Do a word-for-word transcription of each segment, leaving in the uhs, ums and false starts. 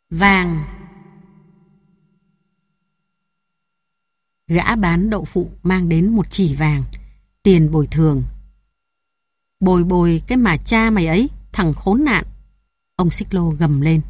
Vàng. Gã bán đậu phụ mang đến một chỉ vàng, tiền bồi thường. Bồi bồi cái mà cha mày ấy, thằng khốn nạn. Ông Xích Lô gầm lên.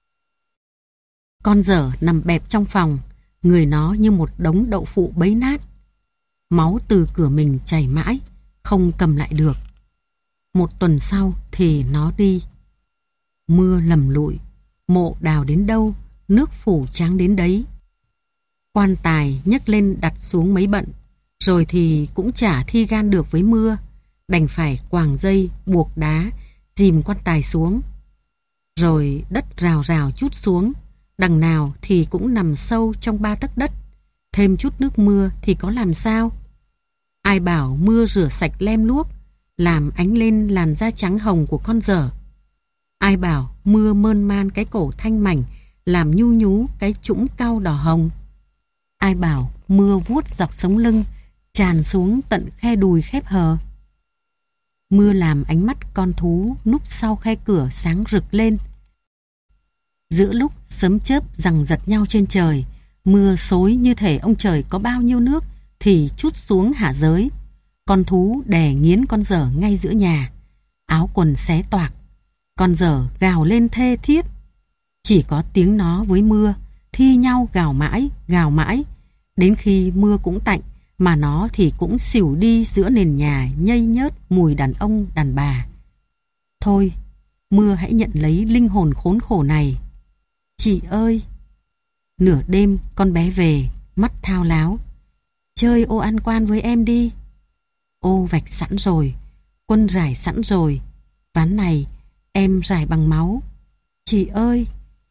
Con dở nằm bẹp trong phòng, người nó như một đống đậu phụ bấy nát. Máu từ cửa mình chảy mãi, không cầm lại được. Một tuần sau thì nó đi. Mưa lầm lụi, mộ đào đến đâu, nước phủ trắng đến đấy. Quan tài nhấc lên đặt xuống mấy bận, rồi thì cũng chả thi gan được với mưa, đành phải quàng dây, buộc đá, dìm quan tài xuống. Rồi đất rào rào trút xuống, đằng nào thì cũng nằm sâu trong ba tấc đất, thêm chút nước mưa thì có làm sao? Ai bảo mưa rửa sạch lem luốc, làm ánh lên làn da trắng hồng của con dở? Ai bảo mưa mơn man cái cổ thanh mảnh, làm nhu nhú cái trũng cau đỏ hồng? Ai bảo mưa vuốt dọc sống lưng, tràn xuống tận khe đùi khép hờ? Mưa làm ánh mắt con thú núp sau khe cửa sáng rực lên. Giữa lúc sấm chớp giằng giật nhau trên trời, mưa xối như thể ông trời có bao nhiêu nước thì trút xuống hạ giới. Con thú đè nghiến con dở ngay giữa nhà, áo quần xé toạc. Con dở gào lên thê thiết. Chỉ có tiếng nó với mưa thi nhau gào mãi, gào mãi, đến khi mưa cũng tạnh mà nó thì cũng xỉu đi giữa nền nhà nhây nhớt mùi đàn ông đàn bà. Thôi, mưa hãy nhận lấy linh hồn khốn khổ này. Chị ơi! Nửa đêm con bé về, mắt thao láo. Chơi ô ăn quan với em đi. Ô vạch sẵn rồi, quân rải sẵn rồi. Ván này em rải bằng máu. Chị ơi!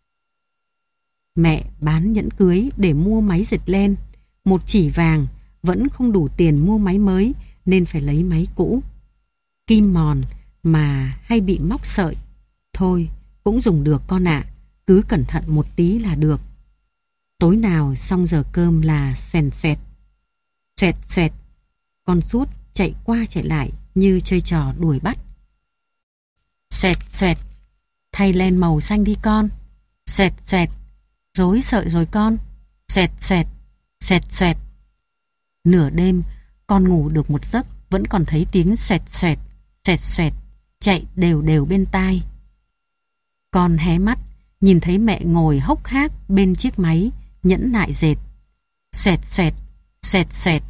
Mẹ bán nhẫn cưới để mua máy dệt len. Một chỉ vàng, vẫn không đủ tiền mua máy mới nên phải lấy máy cũ. Kim mòn mà hay bị móc sợi. Thôi, cũng dùng được con ạ, cứ cẩn thận một tí là được. Tối nào xong giờ cơm là xoèn xoẹt. Xoẹt xoẹt, con sút chạy qua chạy lại như chơi trò đuổi bắt. Xoẹt xoẹt, thay len màu xanh đi con. Xoẹt xoẹt, rối sợi rồi con. Xoẹt xoẹt, xoẹt xoẹt. Nửa đêm con ngủ được một giấc vẫn còn thấy tiếng xoẹt xoẹt, xoẹt xoẹt chạy đều đều bên tai. Con hé mắt nhìn thấy mẹ ngồi hốc hác bên chiếc máy nhẫn nại dệt. Xoẹt xoẹt, xoẹt xoẹt.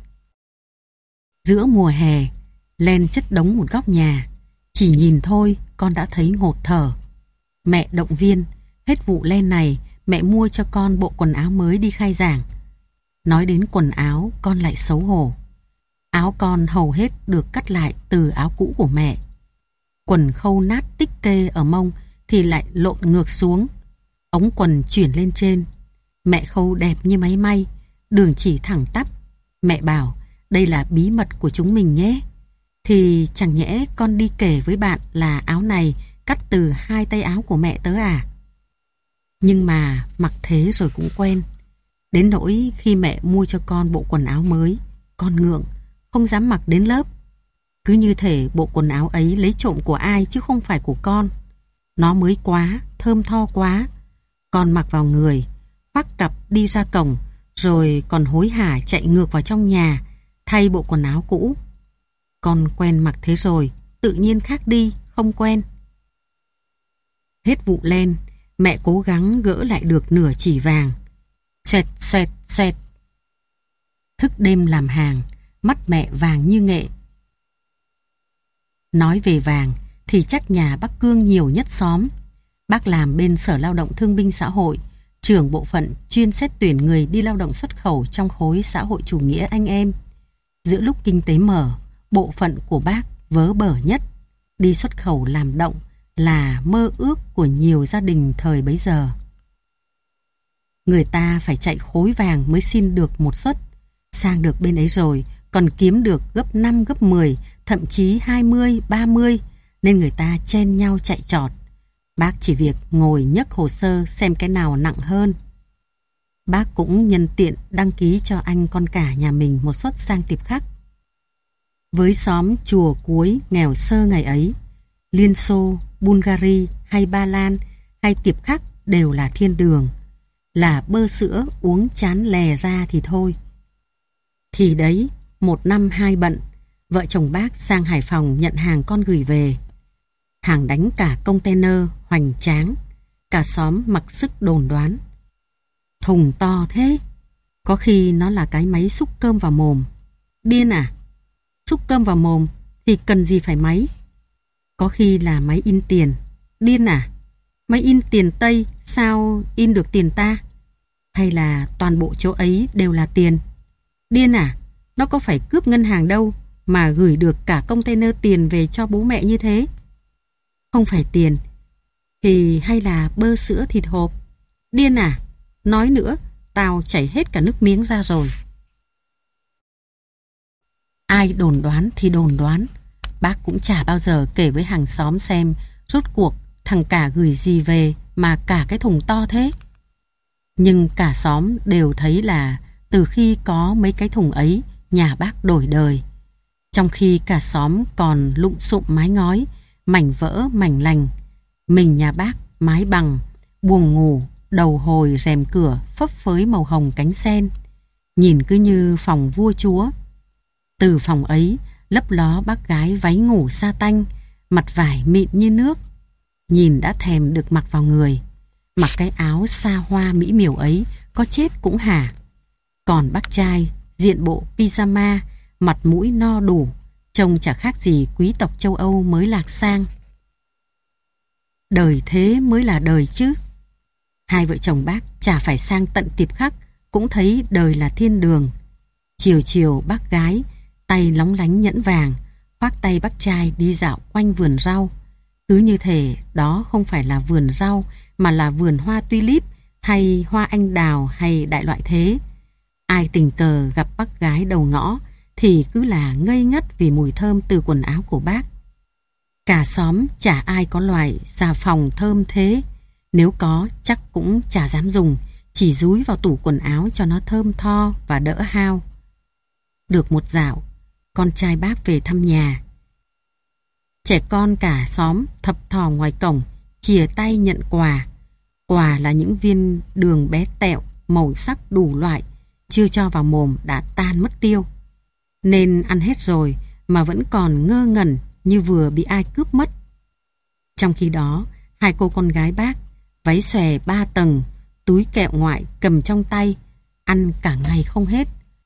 Giữa mùa hè, len chất đống một góc nhà. Chỉ nhìn thôi con đã thấy ngột thở. Mẹ động viên, hết vụ len này mẹ mua cho con bộ quần áo mới đi khai giảng. Nói đến quần áo con lại xấu hổ. Áo con hầu hết được cắt lại từ áo cũ của mẹ. Quần khâu nát tích kê ở mông thì lại lộn ngược xuống, ống quần chuyển lên trên. Mẹ khâu đẹp như máy may, đường chỉ thẳng tắp. Mẹ bảo đây là bí mật của chúng mình nhé. Thì chẳng nhẽ con đi kể với bạn là áo này cắt từ hai tay áo của mẹ tớ à? Nhưng mà mặc thế rồi cũng quen. Đến nỗi khi mẹ mua cho con bộ quần áo mới, con ngượng, không dám mặc đến lớp. Cứ như thể bộ quần áo ấy lấy trộm của ai chứ không phải của con. Nó mới quá, thơm tho quá. Con mặc vào người, khoác cặp đi ra cổng, rồi còn hối hả chạy ngược vào trong nhà, thay bộ quần áo cũ. Con quen mặc thế rồi, tự nhiên khác đi, không quen. Hết vụ len, mẹ cố gắng gỡ lại được nửa chỉ vàng. Xoẹt xoẹt xoẹt. Thức đêm làm hàng, mắt mẹ vàng như nghệ. Nói về vàng thì chắc nhà bác Cương nhiều nhất xóm. Bác làm bên Sở Lao động Thương binh Xã hội, trưởng bộ phận chuyên xét tuyển người đi lao động xuất khẩu trong khối xã hội chủ nghĩa anh em. Giữa lúc kinh tế mở, bộ phận của bác vớ bở nhất. Đi xuất khẩu làm động là mơ ước của nhiều gia đình thời bấy giờ. Người ta phải chạy khối vàng mới xin được một suất. Sang được bên ấy rồi còn kiếm được gấp năm, gấp mười, thậm chí hai mươi, ba mươi, nên người ta chen nhau chạy trọt. Bác chỉ việc ngồi nhấc hồ sơ xem cái nào nặng hơn. Bác cũng nhân tiện đăng ký cho anh con cả nhà mình một suất sang tiệp khắc. Với xóm chùa cuối nghèo sơ ngày ấy, Liên Xô, Bulgaria hay Ba Lan hay tiệp khắc đều là thiên đường. Là bơ sữa uống chán lè ra thì thôi. Thì đấy, một năm hai bận, vợ chồng bác sang Hải Phòng nhận hàng con gửi về. Hàng đánh cả container hoành tráng. Cả xóm mặc sức đồn đoán. Thùng to thế, có khi nó là cái máy xúc cơm vào mồm. Điên à? Xúc cơm vào mồm thì cần gì phải máy? Có khi là máy in tiền. Điên à? Máy in tiền Tây sao in được tiền ta? Hay là toàn bộ chỗ ấy đều là tiền? Điên à? Nó có phải cướp ngân hàng đâu mà gửi được cả container tiền về cho bố mẹ như thế? Không phải tiền thì hay là bơ sữa thịt hộp? Điên à? Nói nữa, tao chảy hết cả nước miếng ra rồi. Ai đồn đoán thì đồn đoán. Bác cũng chả bao giờ kể với hàng xóm xem rốt cuộc thằng cả gửi gì về mà cả cái thùng to thế. Nhưng cả xóm đều thấy là từ khi có mấy cái thùng ấy, nhà bác đổi đời. Trong khi cả xóm còn lụm xụm mái ngói, mảnh vỡ mảnh lành, mình nhà bác mái bằng, buồng ngủ, đầu hồi rèm cửa phấp phới màu hồng cánh sen, nhìn cứ như phòng vua chúa. Từ phòng ấy lấp ló bác gái váy ngủ sa tanh, mặt vải mịn như nước, nhìn đã thèm được mặc vào người. Mặc cái áo xa hoa mỹ miều ấy có chết cũng hả. Còn bác trai diện bộ pyjama, mặt mũi no đủ, trông chả khác gì quý tộc châu Âu mới lạc sang. Đời thế mới là đời chứ. Hai vợ chồng bác chả phải sang tận Tiệp Khắc cũng thấy đời là thiên đường. Chiều chiều bác gái tay lóng lánh nhẫn vàng, khoác tay bác trai đi dạo quanh vườn rau. Cứ như thể đó không phải là vườn rau mà là vườn hoa tulip hay hoa anh đào hay đại loại thế. Ai tình cờ gặp bác gái đầu ngõ thì cứ là ngây ngất vì mùi thơm từ quần áo của bác. Cả xóm chả ai có loại xà phòng thơm thế. Nếu có chắc cũng chả dám dùng, chỉ dúi vào tủ quần áo cho nó thơm tho và đỡ hao. Được một dạo, con trai bác về thăm nhà. Trẻ con cả xóm thập thò ngoài cổng, chìa tay nhận quà. Quà là những viên đường bé tẹo, màu sắc đủ loại, chưa cho vào mồm đã tan mất tiêu. Nên ăn hết rồi mà vẫn còn ngơ ngẩn như vừa bị ai cướp mất. Trong khi đó, hai cô con gái bác, váy xòe ba tầng, túi kẹo ngoại cầm trong tay, ăn cả ngày không hết.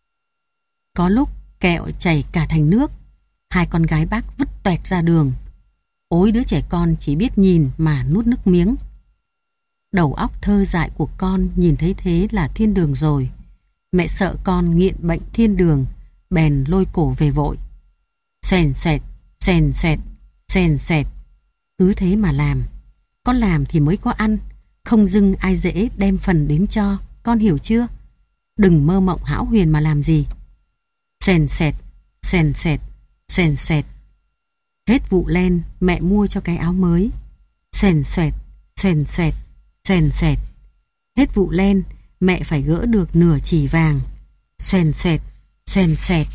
Có lúc kẹo chảy cả thành nước, hai con gái bác vứt toẹt ra đường. Ôi đứa trẻ con chỉ biết nhìn mà nuốt nước miếng. Đầu óc thơ dại của con nhìn thấy thế là thiên đường rồi. Mẹ sợ con nghiện bệnh thiên đường, bèn lôi cổ về vội. Xoèn xoẹt, xoèn xoẹt, xoèn xoẹt. Cứ thế mà làm. Con làm thì mới có ăn, không dưng ai dễ đem phần đến cho, con hiểu chưa? Đừng mơ mộng hão huyền mà làm gì. Xoèn xoẹt, xoèn xoẹt, xoèn xoẹt. Hết vụ len mẹ mua cho cái áo mới. Xoèn xoẹt, xoèn xoẹt, xoèn xoẹt. Hết vụ len mẹ phải gỡ được nửa chỉ vàng. Xoèn xoẹt, xoèn xoẹt.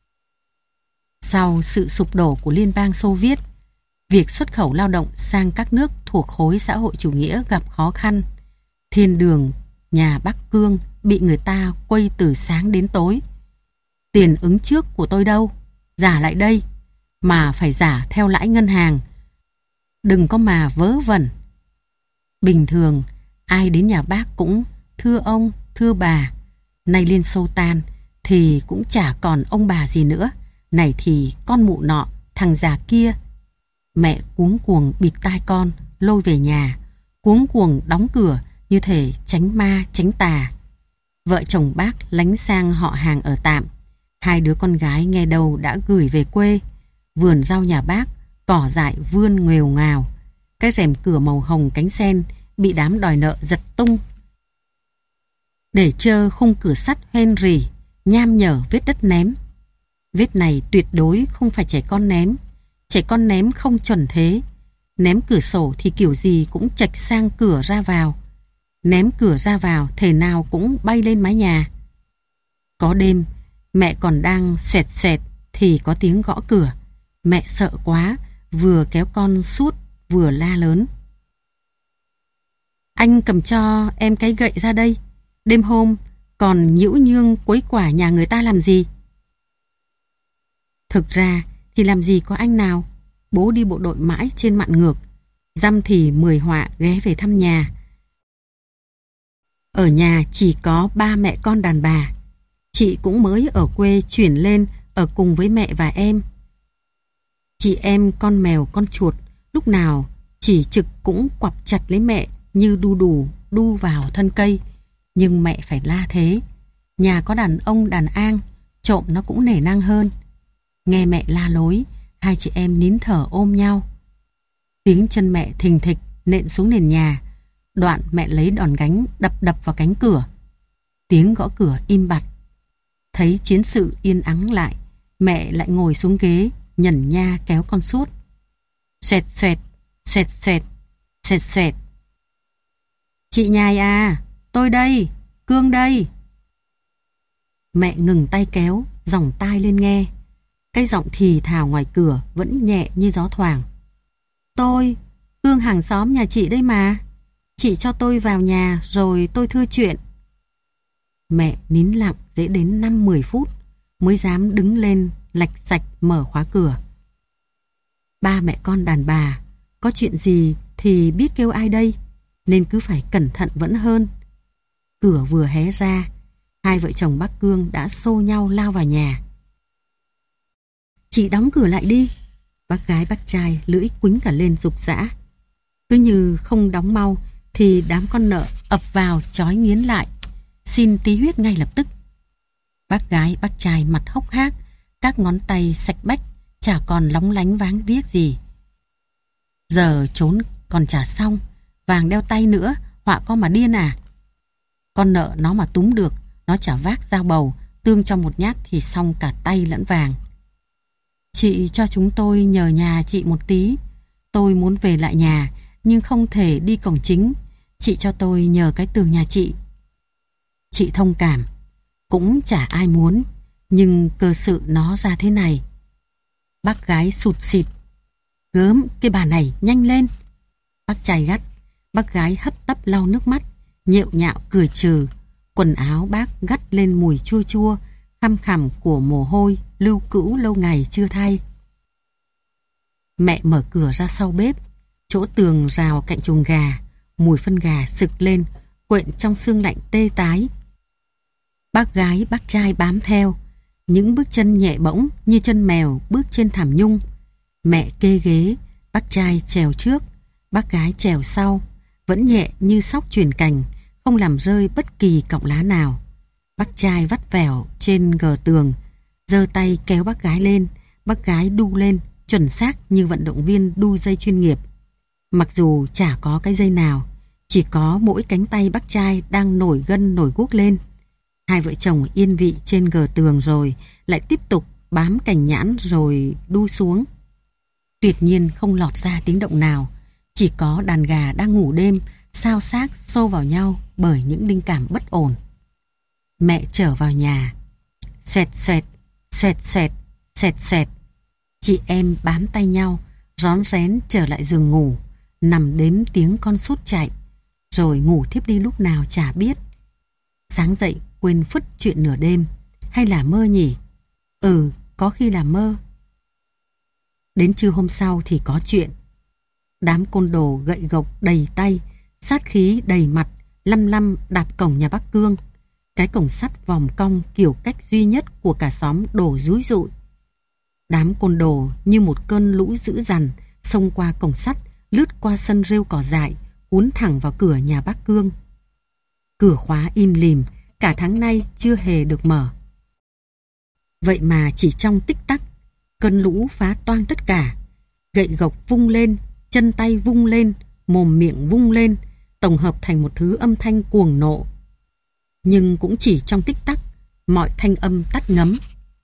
Sau sự sụp đổ của Liên bang Xô Viết, việc xuất khẩu lao động sang các nước thuộc khối xã hội chủ nghĩa gặp khó khăn. Thiên đường nhà Bắc Cương bị người ta quây từ sáng đến tối. Tiền ứng trước của tôi đâu? Giả lại đây. Mà phải giả theo lãi ngân hàng. Đừng có mà vớ vẩn. Bình thường ai đến nhà bác cũng thưa ông, thưa bà. Nay Liên Xô tan thì cũng chả còn ông bà gì nữa. Này thì con mụ nọ, thằng già kia. Mẹ cuống cuồng bịt tai con, lôi về nhà, cuống cuồng đóng cửa như thể tránh ma tránh tà. Vợ chồng bác lánh sang họ hàng ở tạm. Hai đứa con gái nghe đầu đã gửi về quê. Vườn rau nhà bác, cỏ dại vươn nghèo ngào. Cái rèm cửa màu hồng cánh sen bị đám đòi nợ giật tung. Để trơ khung cửa sắt hoen rỉ, nham nhở vết đất ném. Vết này tuyệt đối không phải trẻ con ném. Trẻ con ném không chuẩn thế. Ném cửa sổ thì kiểu gì cũng chạch sang cửa ra vào. Ném cửa ra vào thể nào cũng bay lên mái nhà. Có đêm mẹ còn đang xoẹt xoẹt thì có tiếng gõ cửa. Mẹ sợ quá, vừa kéo con sút vừa la lớn. Anh cầm cho em cái gậy ra đây. Đêm hôm còn nhiễu nhương quấy quả nhà người ta làm gì? Thực ra thì làm gì có anh nào. Bố đi bộ đội mãi trên mạn ngược. Dăm thì mười họa ghé về thăm nhà. Ở nhà chỉ có ba mẹ con đàn bà. Chị cũng mới ở quê chuyển lên ở cùng với mẹ và em. Chị em con mèo con chuột lúc nào chỉ trực cũng quặp chặt lấy mẹ như đu đủ đu vào thân cây. Nhưng mẹ phải la thế. Nhà có đàn ông đàn an, trộm nó cũng nể nang hơn. Nghe mẹ la lối, hai chị em nín thở ôm nhau. Tiếng chân mẹ thình thịch nện xuống nền nhà. Đoạn mẹ lấy đòn gánh đập đập vào cánh cửa. Tiếng gõ cửa im bặt. Thấy chiến sự yên ắng lại, mẹ lại ngồi xuống ghế, nhẩn nha kéo con suốt. Xoẹt xoẹt, xoẹt xoẹt, xoẹt xoẹt. Chị Nhài à, tôi đây, Cương đây. Mẹ ngừng tay kéo, dòng tai lên nghe. Cái giọng thì thào ngoài cửa vẫn nhẹ như gió thoảng. Tôi, Cương hàng xóm nhà chị đây mà. Chị cho tôi vào nhà rồi tôi thưa chuyện. Mẹ nín lặng dễ đến năm mười phút mới dám đứng lên lạch sạch mở khóa cửa. Ba mẹ con đàn bà, có chuyện gì thì biết kêu ai đây, nên cứ phải cẩn thận vẫn hơn. Cửa vừa hé ra, hai vợ chồng bác Cương đã xô nhau lao vào nhà. Chị đóng cửa lại đi. Bác gái bác trai lưỡi quýnh cả lên rục rã. Cứ như không đóng mau thì đám con nợ ập vào trói nghiến lại, xin tí huyết ngay lập tức. Bác gái bác trai mặt hốc hác, các ngón tay sạch bách, chả còn lóng lánh váng viết gì. Giờ trốn còn chả xong, vàng đeo tay nữa, họa con mà điên à. Con nợ nó mà túm được, nó chả vác dao bầu, tương cho một nhát thì xong cả tay lẫn vàng. Chị cho chúng tôi nhờ nhà chị một tí. Tôi muốn về lại nhà, nhưng không thể đi cổng chính. Chị cho tôi nhờ cái tường nhà chị. Chị thông cảm, cũng chả ai muốn, nhưng cơ sự nó ra thế này. Bác gái sụt xịt. Gớm, cái bà này, nhanh lên. Bác trai gắt. Bác gái hấp tấp lau nước mắt, nhệu nhạo cười trừ. Quần áo bác gắt lên mùi chua chua, khăm khằm của mồ hôi lưu cữu lâu ngày chưa thay. Mẹ mở cửa ra sau bếp, chỗ tường rào cạnh chuồng gà, mùi phân gà sực lên, quện trong xương lạnh tê tái. Bác gái bác trai bám theo, những bước chân nhẹ bỗng như chân mèo bước trên thảm nhung. Mẹ kê ghế, bác trai trèo trước, bác gái trèo sau, vẫn nhẹ như sóc chuyền cành, không làm rơi bất kỳ cọng lá nào. Bác trai vắt vẻo trên gờ tường, giơ tay kéo bác gái lên, bác gái đu lên, chuẩn xác như vận động viên đu dây chuyên nghiệp. Mặc dù chả có cái dây nào, chỉ có mỗi cánh tay bác trai đang nổi gân nổi guốc lên. Hai vợ chồng yên vị trên gờ tường rồi lại tiếp tục bám cành nhãn rồi đu xuống. Tuyệt nhiên không lọt ra tiếng động nào, chỉ có đàn gà đang ngủ đêm xao xác xô vào nhau bởi những linh cảm bất ổn. Mẹ trở vào nhà. Xoẹt xoẹt, xoẹt xoẹt, xoẹt xoẹt. Chị em bám tay nhau, rón rén trở lại giường ngủ, nằm đếm tiếng con sút chạy, rồi ngủ thiếp đi lúc nào chả biết. Sáng dậy quên phứt chuyện nửa đêm, hay là mơ nhỉ? Ừ, có khi là mơ. Đến trưa hôm sau thì có chuyện. Đám côn đồ gậy gộc đầy tay, sát khí đầy mặt, lăm lăm đạp cổng nhà bác Cương. Cái cổng sắt vòng cong kiểu cách duy nhất của cả xóm đổ rúi rụi. Đám côn đồ như một cơn lũ dữ dằn xông qua cổng sắt, lướt qua sân rêu cỏ dại, uốn thẳng vào cửa nhà bác Cương. Cửa khóa im lìm, cả tháng nay chưa hề được mở. Vậy mà chỉ trong tích tắc, cơn lũ phá toang tất cả. Gậy gộc vung lên, chân tay vung lên, mồm miệng vung lên, tổng hợp thành một thứ âm thanh cuồng nộ. Nhưng cũng chỉ trong tích tắc, mọi thanh âm tắt ngấm.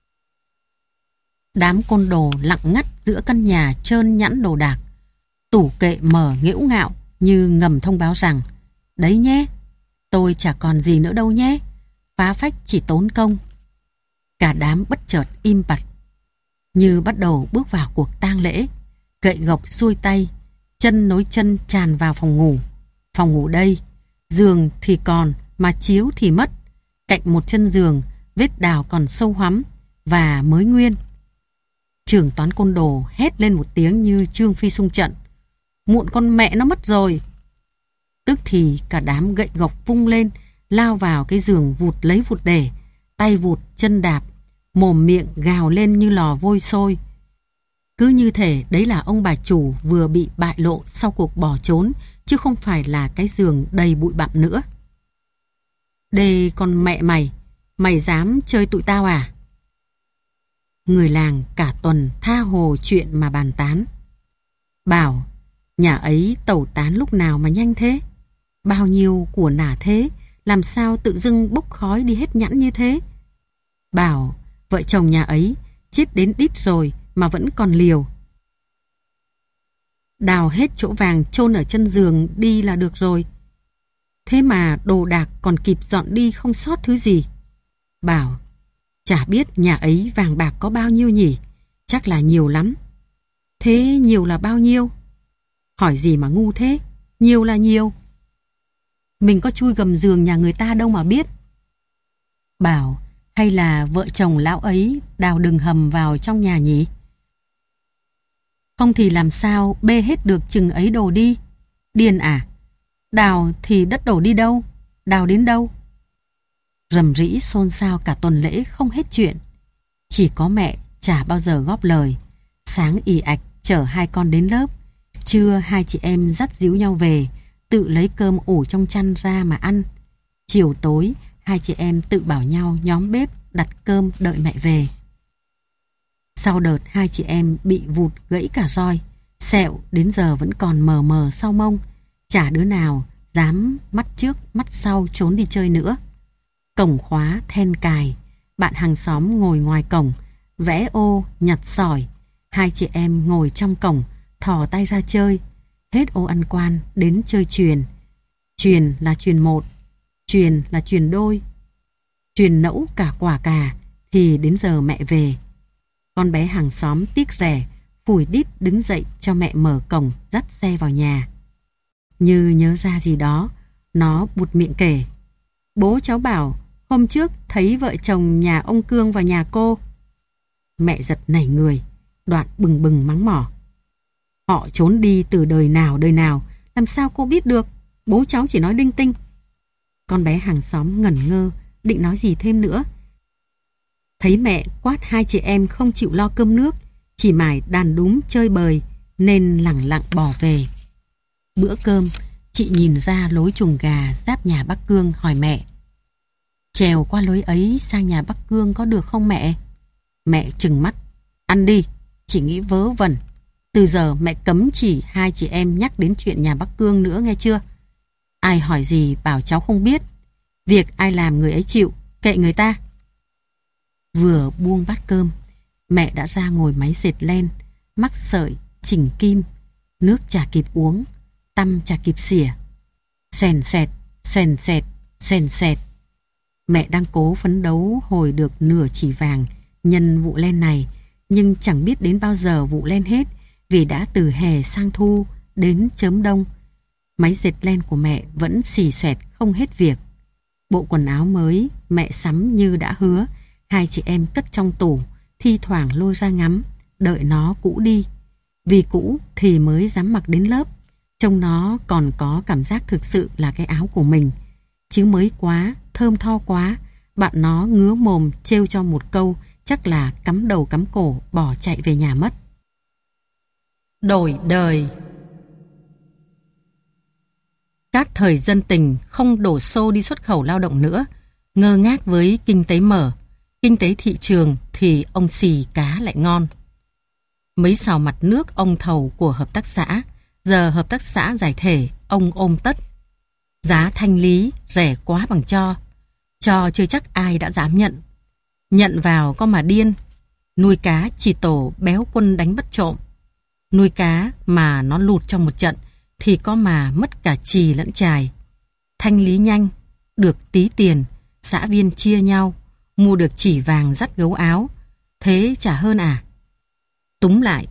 Đám côn đồ lặng ngắt giữa căn nhà trơn nhẵn đồ đạc. Tủ kệ mở nghễu ngạo như ngầm thông báo rằng: đấy nhé, tôi chả còn gì nữa đâu nhé, phá phách chỉ tốn công. Cả đám bất chợt im bặt, như bắt đầu bước vào cuộc tang lễ. Gậy gộc xuôi tay, chân nối chân tràn vào phòng ngủ. Phòng ngủ đây, Giường thì còn, mà chiếu thì mất. Cạnh một chân giường, vết đào còn sâu hoắm và mới nguyên. Trưởng toán côn đồ hét lên một tiếng như Trương Phi xung trận. Muộn con mẹ nó mất rồi. Tức thì cả đám gậy gộc vung lên, lao vào cái giường vụt lấy vụt để, tay vụt chân đạp, mồm miệng gào lên như lò vôi sôi. Cứ như thể đấy là ông bà chủ vừa bị bại lộ sau cuộc bỏ trốn, chứ không phải là cái giường đầy bụi bặm nữa. Đây con mẹ mày, mày dám chơi tụi tao à? Người làng cả tuần tha hồ chuyện mà bàn tán. Bảo, nhà ấy tẩu tán lúc nào mà nhanh thế? Bao nhiêu của nả thế, làm sao tự dưng bốc khói đi hết nhẵn như thế? Bảo, vợ chồng nhà ấy chết đến đít rồi mà vẫn còn liều. Đào hết chỗ vàng chôn ở chân giường đi là được rồi. Thế mà đồ đạc còn kịp dọn đi không sót thứ gì. Bảo, chả biết nhà ấy vàng bạc có bao nhiêu nhỉ? Chắc là nhiều lắm. Thế nhiều là bao nhiêu? Hỏi gì mà ngu thế? Nhiều là nhiều. Mình có chui gầm giường nhà người ta đâu mà biết. Bảo, hay là vợ chồng lão ấy đào đường hầm vào trong nhà nhỉ? Không thì làm sao bê hết được chừng ấy đồ đi? Điên à? Đào thì đất đổ đi đâu? Đào đến đâu? Rầm rĩ xôn xao cả tuần lễ không hết chuyện. Chỉ có mẹ chả bao giờ góp lời. Sáng ì ạch chở hai con đến lớp. Trưa hai chị em dắt díu nhau về, tự lấy cơm ủ trong chăn ra mà ăn. Chiều tối hai chị em tự bảo nhau nhóm bếp đặt cơm đợi mẹ về. Sau đợt hai chị em bị vụt gãy cả roi, sẹo đến giờ vẫn còn mờ mờ sau mông. Chả đứa nào dám mắt trước mắt sau trốn đi chơi nữa. Cổng khóa then cài, bạn hàng xóm ngồi ngoài cổng vẽ ô nhặt sỏi. Hai chị em ngồi trong cổng thò tay ra chơi. Hết ô ăn quan đến chơi chuyền. Chuyền là chuyền một, chuyền là chuyền đôi, chuyền nẫu cả quả cà thì đến giờ mẹ về. Con bé hàng xóm tiếc rẻ phủi đít đứng dậy cho mẹ mở cổng dắt xe vào nhà. Như nhớ ra gì đó, nó buột miệng kể. Bố cháu bảo hôm trước thấy vợ chồng nhà ông Cương vào nhà cô. Mẹ giật nảy người, đoạn bừng bừng mắng mỏ. Họ trốn đi từ đời nào đời nào, làm sao cô biết được? Bố cháu chỉ nói linh tinh. Con bé hàng xóm ngẩn ngơ, định nói gì thêm nữa. Thấy mẹ quát hai chị em không chịu lo cơm nước, chỉ mải đàn đúm chơi bời, nên lẳng lặng bỏ về. Bữa cơm, chị nhìn ra lối chuồng gà giáp nhà bác Cương hỏi mẹ. Trèo qua lối ấy sang nhà bác Cương có được không mẹ? Mẹ trừng mắt. Ăn đi, chỉ nghĩ vớ vẩn. Từ giờ mẹ cấm chỉ hai chị em nhắc đến chuyện nhà bác Cương nữa nghe chưa? Ai hỏi gì bảo cháu không biết. Việc ai làm người ấy chịu, kệ người ta. Vừa buông bát cơm, mẹ đã ra ngồi máy dệt len, mắc sợi, chỉnh kim. Nước chả kịp uống, tăm chả kịp xỉa. Xoèn xoẹt, xoèn xoẹt, xoèn xoẹt. Mẹ đang cố phấn đấu hồi được nửa chỉ vàng nhân vụ len này, nhưng chẳng biết đến bao giờ vụ len hết, vì đã từ hè sang thu đến chớm đông. Máy dệt len của mẹ vẫn xì xoẹt không hết việc. Bộ quần áo mới mẹ sắm như đã hứa, hai chị em cất trong tủ, thi thoảng lôi ra ngắm, đợi nó cũ đi. Vì cũ thì mới dám mặc đến lớp, trông nó còn có cảm giác thực sự là cái áo của mình. Chứ mới quá, thơm tho quá, bạn nó ngứa mồm trêu cho một câu, chắc là cắm đầu cắm cổ bỏ chạy về nhà mất. Đổi đời. Các thời dân tình không đổ xô đi xuất khẩu lao động nữa, ngơ ngác với kinh tế mở. Kinh tế thị trường thì ông xì cá lại ngon. Mấy sào mặt nước ông thầu của hợp tác xã, giờ hợp tác xã giải thể, ông ôm tất. Giá thanh lý rẻ quá bằng cho. Cho chưa chắc ai đã dám nhận. Nhận vào có mà điên. Nuôi cá chỉ tổ béo quân đánh bắt trộm. Nuôi cá mà nó lụt trong một trận thì có mà mất cả chì lẫn chài. Thanh lý nhanh, được tí tiền, xã viên chia nhau, mua được chỉ vàng dắt gấu áo. Thế chả hơn à? Túm lại,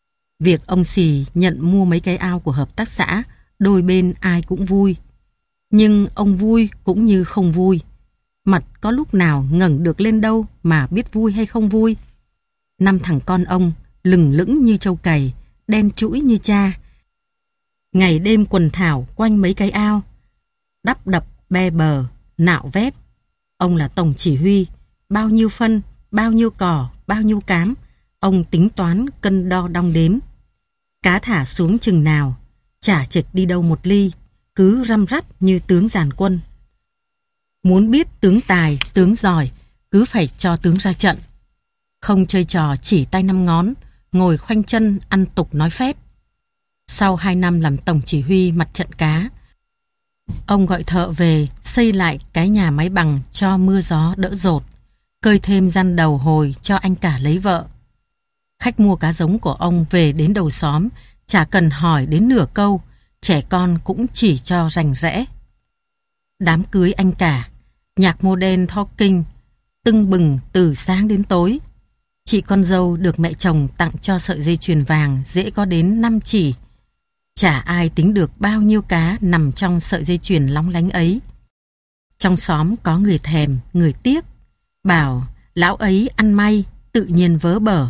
việc ông xì nhận mua mấy cái ao của hợp tác xã, đôi bên ai cũng vui. Nhưng ông vui cũng như không vui. Mặt có lúc nào ngẩng được lên đâu mà biết vui hay không vui. Năm thằng con ông lừng lững như trâu cày, đen trũi như cha. Ngày đêm quần thảo quanh mấy cái ao, đắp đập be bờ, nạo vét. Ông là tổng chỉ huy, bao nhiêu phân, bao nhiêu cỏ, bao nhiêu cám, ông tính toán cân đo đong đếm. Cá thả xuống chừng nào, chả chệch đi đâu một ly, cứ răm rắp như tướng dàn quân. Muốn biết tướng tài, tướng giỏi, cứ phải cho tướng ra trận. Không chơi trò chỉ tay năm ngón, ngồi khoanh chân ăn tục nói phét. Sau hai năm làm tổng chỉ huy mặt trận cá, ông gọi thợ về xây lại cái nhà máy bằng cho mưa gió đỡ dột, cơi thêm răn đầu hồi cho anh cả lấy vợ. Khách mua cá giống của ông về đến đầu xóm, chả cần hỏi đến nửa câu, trẻ con cũng chỉ cho rành rẽ. Đám cưới anh cả, nhạc modern talking, tưng bừng từ sáng đến tối. Chị con dâu được mẹ chồng tặng cho sợi dây chuyền vàng dễ có đến năm chỉ. Chả ai tính được bao nhiêu cá nằm trong sợi dây chuyền lóng lánh ấy. Trong xóm có người thèm, người tiếc, bảo lão ấy ăn may, tự nhiên vớ bở.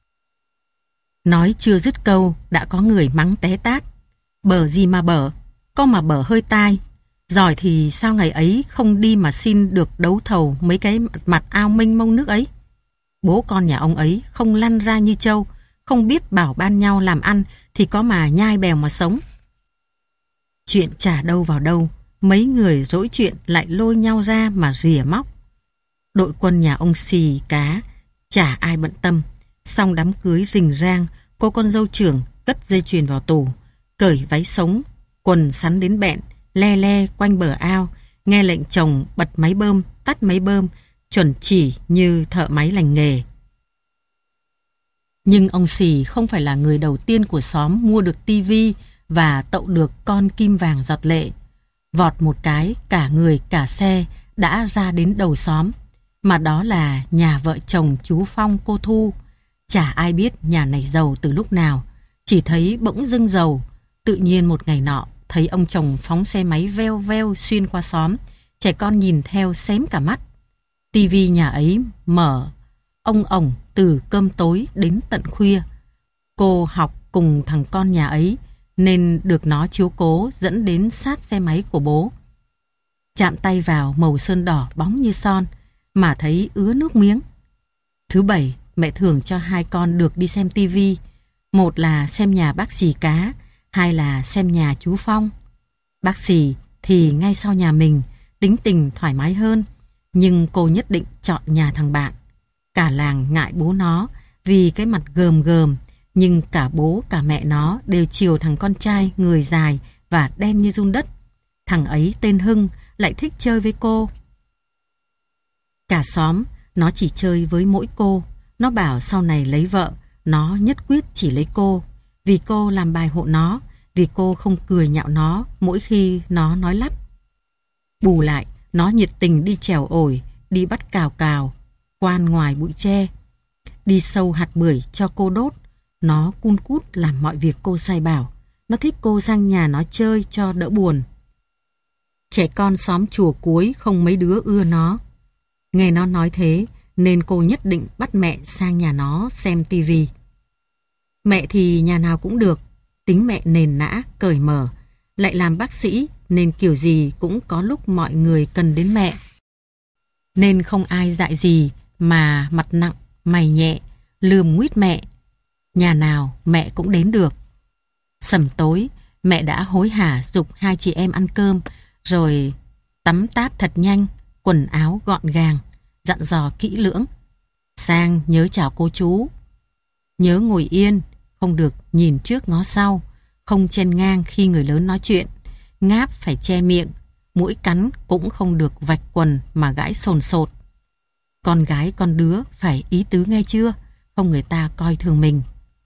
Nói chưa dứt câu, đã có người mắng té tát. Bở gì mà bở, có mà bở hơi tai. Giỏi thì sao ngày ấy không đi mà xin được đấu thầu mấy cái mặt ao mênh mông nước ấy. Bố con nhà ông ấy không lăn ra như trâu, không biết bảo ban nhau làm ăn thì có mà nhai bèo mà sống. Chuyện chả đâu vào đâu, mấy người dỗi chuyện lại lôi nhau ra mà rỉa móc. Đội quân nhà ông xì cá, chả ai bận tâm. Xong đám cưới rình rang, cô con dâu trưởng cất dây chuyền vào tủ, cởi váy sống, quần sắn đến bẹn, le le quanh bờ ao, nghe lệnh chồng bật máy bơm, tắt máy bơm, chuẩn chỉ như thợ máy lành nghề. Nhưng ông xì không phải là người đầu tiên của xóm mua được tivi và tậu được con kim vàng giọt lệ. Vọt một cái, cả người cả xe đã ra đến đầu xóm, mà đó là nhà vợ chồng chú Phong cô Thu. Chả ai biết nhà này giàu từ lúc nào, chỉ thấy bỗng dưng giàu. Tự nhiên một ngày nọ, thấy ông chồng phóng xe máy veo veo xuyên qua xóm, trẻ con nhìn theo xém cả mắt. Tivi nhà ấy mở ông ổng từ cơm tối đến tận khuya. Cô học cùng thằng con nhà ấy nên được nó chiếu cố dẫn đến sát xe máy của bố. Chạm tay vào màu sơn đỏ bóng như son mà thấy ứa nước miếng. Thứ bảy mẹ thường cho hai con được đi xem tivi. Một là xem nhà bác Xì cá, hai là xem nhà chú Phong. Bác Xì thì ngay sau nhà mình, tính tình thoải mái hơn, nhưng cô nhất định chọn nhà thằng bạn. Cả làng ngại bố nó vì cái mặt gờm gờm, nhưng cả bố cả mẹ nó đều chiều thằng con trai người dài và đen như giun đất. Thằng ấy tên Hưng, lại thích chơi với cô. Cả xóm nó chỉ chơi với mỗi cô. Nó bảo sau này lấy vợ, nó nhất quyết chỉ lấy cô, vì cô làm bài hộ nó, vì cô không cười nhạo nó mỗi khi nó nói lắp. Bù lại, nó nhiệt tình đi trèo ổi, đi bắt cào cào, quan ngoài bụi tre, đi sâu hạt bưởi cho cô đốt. Nó cun cút làm mọi việc cô sai bảo. Nó thích cô sang nhà nó chơi cho đỡ buồn. Trẻ con xóm chùa cuối không mấy đứa ưa nó. Nghe nó nói thế nên cô nhất định bắt mẹ sang nhà nó xem tivi. Mẹ thì nhà nào cũng được, tính mẹ nền nã, cởi mở, lại làm bác sĩ nên kiểu gì cũng có lúc mọi người cần đến mẹ. Nên không ai dạy gì mà mặt nặng, mày nhẹ, lườm nguýt mẹ. Nhà nào mẹ cũng đến được. Sầm tối, mẹ đã hối hả giục hai chị em ăn cơm, rồi tắm táp thật nhanh, quần áo gọn gàng, dặn dò kỹ lưỡng. Sang nhớ chào cô chú. Nhớ ngồi yên, không được nhìn trước ngó sau, không chen ngang khi người lớn nói chuyện, ngáp phải che miệng, mũi cắn cũng không được vạch quần mà gãi sồn sột. Con gái con đứa phải ý tứ nghe chưa, không người ta coi thường mình.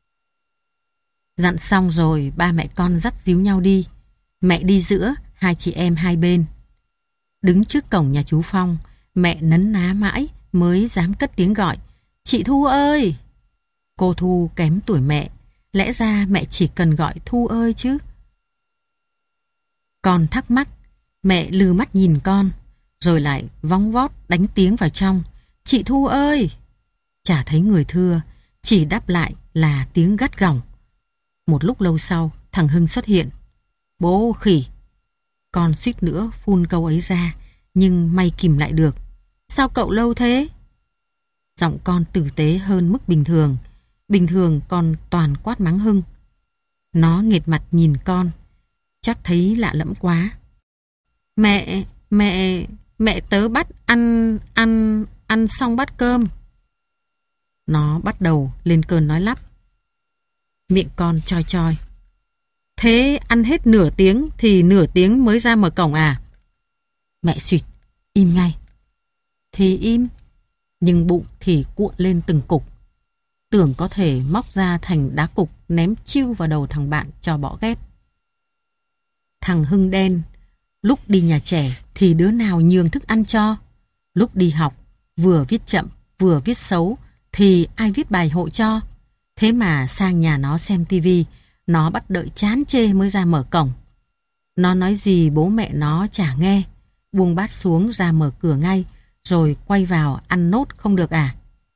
Dặn xong rồi ba mẹ con dắt díu nhau đi. Mẹ đi giữa, hai chị em hai bên. Đứng trước cổng nhà chú Phong, mẹ nấn ná mãi mới dám cất tiếng gọi. Chị Thu ơi! Cô Thu kém tuổi mẹ, lẽ ra mẹ chỉ cần gọi Thu ơi chứ. Con thắc mắc, Mẹ lừ mắt nhìn con, rồi lại vóng vót đánh tiếng vào trong. Chị Thu ơi! Chả thấy người thưa, chỉ đáp lại là tiếng gắt gỏng. Một lúc lâu sau, thằng Hưng xuất hiện. Bố khỉ! Con suýt nữa phun câu ấy ra, nhưng may kìm lại được. Sao cậu lâu thế? Giọng con tử tế hơn mức bình thường. Bình thường con toàn quát mắng Hưng. Nó nghệt mặt nhìn con, chắc thấy lạ lẫm quá. Mẹ, mẹ, mẹ tớ bắt ăn, ăn, ăn xong bát cơm. Nó bắt đầu lên cơn nói lắp. Miệng con choi choi. Thế ăn hết nửa tiếng thì nửa tiếng mới ra mở cổng à? Mẹ suýt, im ngay. Thì im, nhưng bụng thì cuộn lên từng cục. Tưởng có thể móc ra thành đá cục ném chiêu vào đầu thằng bạn cho bỏ ghét. Thằng Hưng đen, lúc đi nhà trẻ thì đứa nào nhường thức ăn cho. Lúc đi học, vừa viết chậm vừa viết xấu thì ai viết bài hộ cho. Thế mà sang nhà nó xem tivi, nó bắt đợi chán chê mới ra mở cổng. Nó nói gì bố mẹ nó chả nghe, buông bát xuống ra mở cửa ngay, rồi quay vào ăn nốt không được à?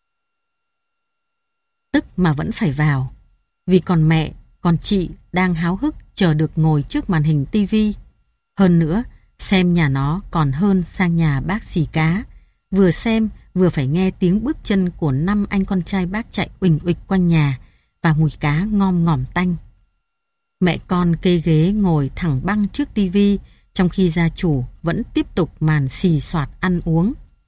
Tức mà vẫn phải vào, vì còn mẹ, còn chị đang háo hức chờ được ngồi trước màn hình tivi. Hơn nữa, xem nhà nó còn hơn sang nhà bác xì cá. Vừa xem, vừa phải nghe tiếng bước chân của năm anh con trai bác chạy uỳnh uịch quanh nhà và mùi cá ngon ngỏm tanh. Mẹ con kê ghế ngồi thẳng băng trước tivi, trong khi gia chủ vẫn tiếp tục màn xì xoạt ăn uống.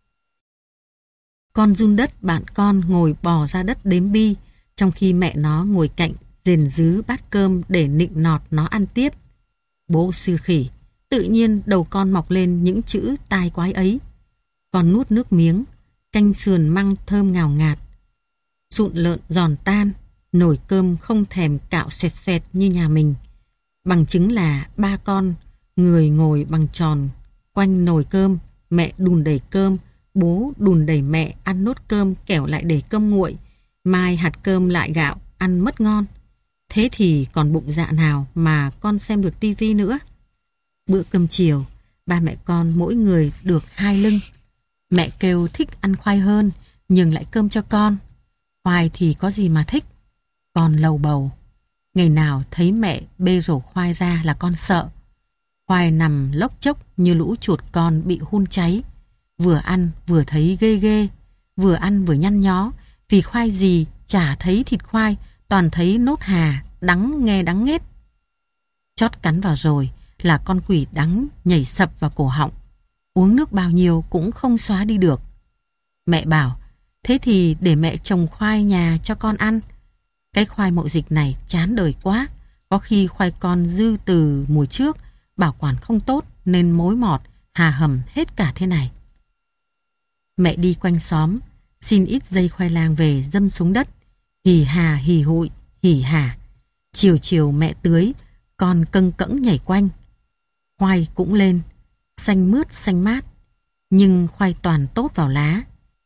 Con run đất bạn con ngồi bò ra đất đếm bi, trong khi mẹ nó ngồi cạnh rền rứ bát cơm để nịnh nọt nó ăn tiếp. Bố sư khỉ, tự nhiên đầu con mọc lên những chữ tai quái ấy. Con nuốt nước miếng, canh sườn măng thơm ngào ngạt, sụn lợn giòn tan, nồi cơm không thèm cạo xoẹt xoẹt như nhà mình. Bằng chứng là ba con người ngồi bằng tròn quanh nồi cơm, mẹ đùn đầy cơm, bố đùn đầy mẹ ăn nốt cơm kẻo lại để cơm nguội, mai hạt cơm lại gạo ăn mất ngon. Thế thì còn bụng dạ nào mà con xem được tivi nữa. Bữa cơm chiều, ba mẹ con mỗi người được hai lưng. Mẹ kêu thích ăn khoai hơn, nhường lại cơm cho con. Khoai thì có gì mà thích. Con lầu bầu. Ngày nào thấy mẹ bê rổ khoai ra là con sợ. Khoai nằm lốc chốc như lũ chuột con bị hun cháy. Vừa ăn vừa thấy ghê ghê, vừa ăn vừa nhăn nhó, vì khoai gì chả thấy thịt khoai, toàn thấy nốt hà, đắng nghe đắng nghét. Chót cắn vào rồi là con quỷ đắng nhảy sập vào cổ họng. Uống nước bao nhiêu cũng không xóa đi được. Mẹ bảo, thế thì để mẹ trồng khoai nhà cho con ăn. Cái khoai mậu dịch này chán đời quá, có khi khoai con dư từ mùa trước, bảo quản không tốt nên mối mọt, hà hầm hết cả thế này. Mẹ đi quanh xóm, xin ít dây khoai lang về dâm xuống đất, hì hà hì hụi, hỉ hả. Chiều chiều mẹ tưới, con câng cẫng nhảy quanh. Khoai cũng lên, xanh mướt xanh mát, nhưng khoai toàn tốt vào lá.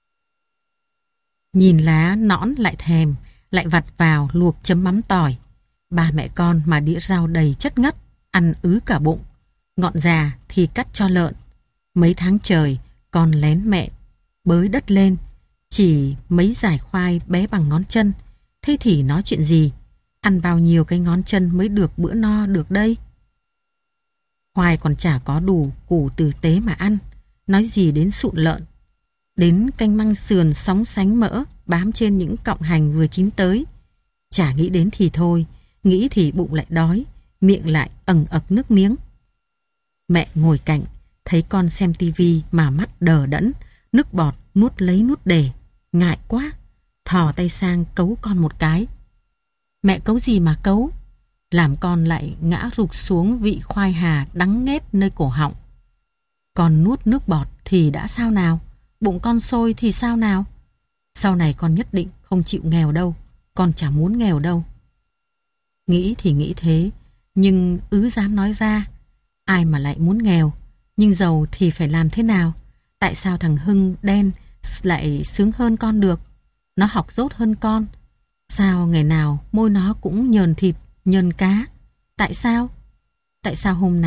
Nhìn lá nõn lại thèm, lại vặt vào luộc chấm mắm tỏi. Ba mẹ con mà đĩa rau đầy chất ngất, ăn ứ cả bụng. Ngọn già thì cắt cho lợn. Mấy tháng trời, con lén mẹ bới đất lên, chỉ mấy dải khoai bé bằng ngón chân. Thế thì nói chuyện gì? Ăn bao nhiêu cái ngón chân mới được bữa no được đây? Khoai còn chả có đủ củ tử tế mà ăn, nói gì đến sụn lợn. Đến canh măng sườn sóng sánh mỡ bám trên những cọng hành vừa chín tới. Chả nghĩ đến thì thôi, nghĩ thì bụng lại đói, miệng lại ẩn ực nước miếng. Mẹ ngồi cạnh, thấy con xem tivi mà mắt đờ đẫn, nước bọt nuốt lấy nuốt để, ngại quá, thò tay sang cấu con một cái. Mẹ cấu gì mà cấu? Làm con lại ngã rụt xuống vị khoai hà đắng nghét nơi cổ họng. Con nuốt nước bọt thì đã sao nào? Bụng con sôi thì sao nào? Sau này con nhất định không chịu nghèo đâu, con chả muốn nghèo đâu. Nghĩ thì nghĩ thế, nhưng ứ dám nói ra. Ai mà lại muốn nghèo, nhưng giàu thì phải làm thế nào? Tại sao thằng Hưng đen lại sướng hơn con được? Nó học dốt hơn con. Sao ngày nào môi nó cũng nhờn thịt, nhờn cá? Tại sao? Tại sao hôm nào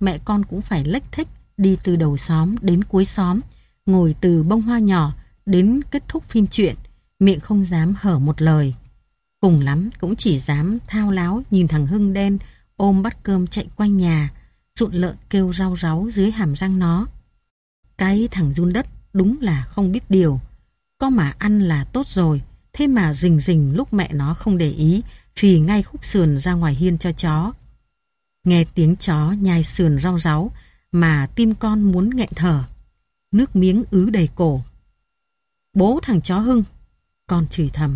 mẹ con cũng phải lếch thếch đi từ đầu xóm đến cuối xóm, ngồi từ bông hoa nhỏ đến kết thúc phim truyện, miệng không dám hở một lời. Cùng lắm cũng chỉ dám thao láo nhìn thằng Hưng đen ôm bát cơm chạy quanh nhà, sụn lợn kêu rau ráu dưới hàm răng nó. Cái thằng giun đất đúng là không biết điều. Có mà ăn là tốt rồi, thế mà rình rình lúc mẹ nó không để ý, phì ngay khúc sườn ra ngoài hiên cho chó. Nghe tiếng chó nhai sườn rau ráu mà tim con muốn nghẹn thở. Nước miếng ứ đầy cổ. Bố thằng chó Hưng, con chửi thầm.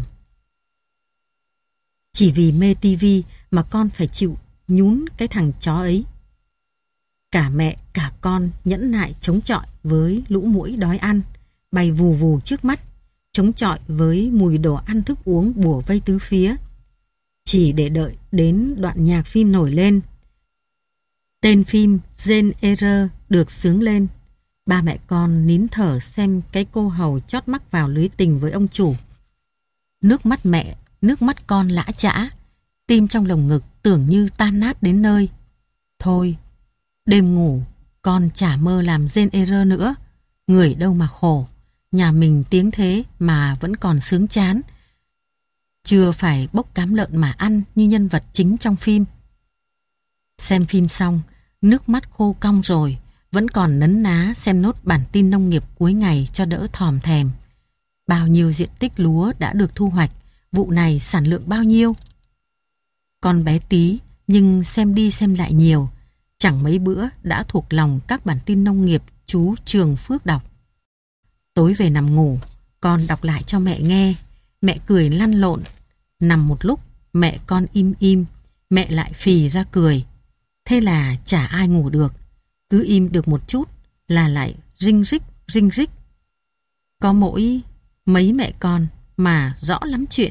Chỉ vì mê tivi mà con phải chịu nhún cái thằng chó ấy. Cả mẹ cả con nhẫn nại chống chọi với lũ muỗi đói ăn bay vù vù trước mắt, chống chọi với mùi đồ ăn thức uống bủa vây tứ phía, chỉ để đợi đến đoạn nhạc phim nổi lên. Tên phim Jane Eyre được xướng lên. Ba mẹ con nín thở xem cái cô hầu chót mắc vào lưới tình với ông chủ. Nước mắt mẹ, nước mắt con lã chã, tim trong lồng ngực tưởng như tan nát đến nơi. Thôi, đêm ngủ con chả mơ làm Jane Eyre nữa. Người đâu mà khổ, nhà mình tiếng thế mà vẫn còn sướng chán. Chưa phải bốc cám lợn mà ăn như nhân vật chính trong phim. Xem phim xong, nước mắt khô cong rồi, vẫn còn nấn ná xem nốt bản tin nông nghiệp cuối ngày cho đỡ thòm thèm. Bao nhiêu diện tích lúa đã được thu hoạch, vụ này sản lượng bao nhiêu? Con bé tí, nhưng xem đi xem lại nhiều, chẳng mấy bữa đã thuộc lòng các bản tin nông nghiệp chú Trường Phước đọc. Tối về nằm ngủ, con đọc lại cho mẹ nghe, mẹ cười lăn lộn. Nằm một lúc, mẹ con im im, mẹ lại phì ra cười. Thế là chả ai ngủ được, cứ im được một chút là lại rinh rích, rinh rích. Có mỗi mấy mẹ con mà rõ lắm chuyện.